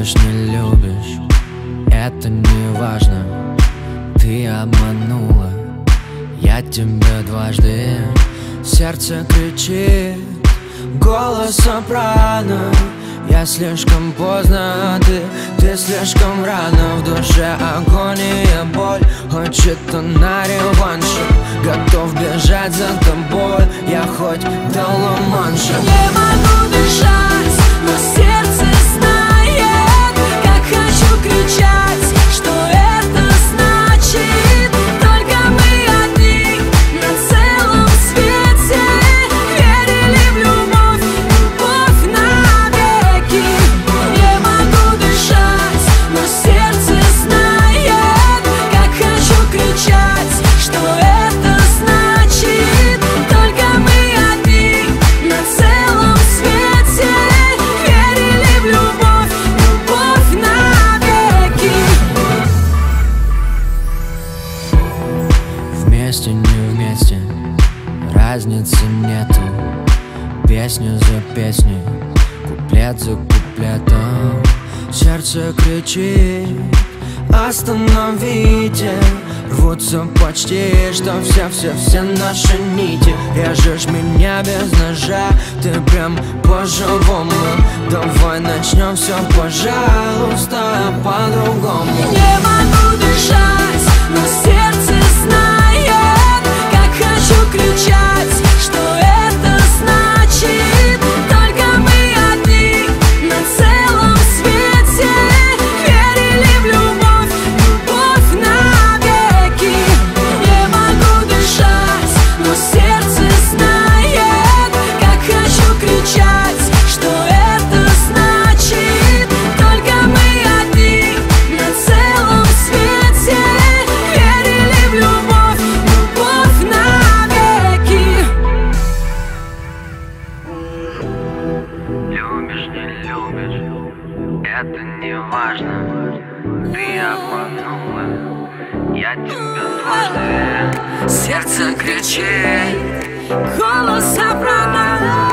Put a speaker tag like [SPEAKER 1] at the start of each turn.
[SPEAKER 1] Любишь, не любишь, это не важно. Ты обманула, я тебя дважды. Сердце кричит, голос сопрано. Я слишком поздно, а ты слишком рано. В душе агония, боль, хочет он на реванш. Готов бежать за тобой, я хоть до Ла-Манша.
[SPEAKER 2] Не могу дышать, но сердце знает, как хочу кричать, что это значит. Только мы одни на целом свете. Верили в любовь, любовь навеки. Не могу дышать, но сердце знает, как хочу кричать, что это значит. Только мы одни на целом свете. Верили в любовь, любовь навеки.
[SPEAKER 1] Вместе, не вместе, разницы нету. Песню за песней, куплет за куплетом. Сердце кричит, остановите. Рвутся почти, что все наши нити. Режешь меня без ножа, ты прям по-живому. Давай начнем все, пожалуйста, по-другому.
[SPEAKER 2] Не могу дышать, но сердце знает, как хочу кричать, что это значит. Только мы одни на целом свете. Верили в любовь, любовь навеки. Не могу дышать, но сердце знает, как хочу кричать, что это значит. Только мы одни на целом свете. Верили в любовь, любовь навеки.
[SPEAKER 1] Любишь, не любишь, это не важно. Ты обманула, я тебя дважды.
[SPEAKER 2] Сердце кричит, голос сопрано.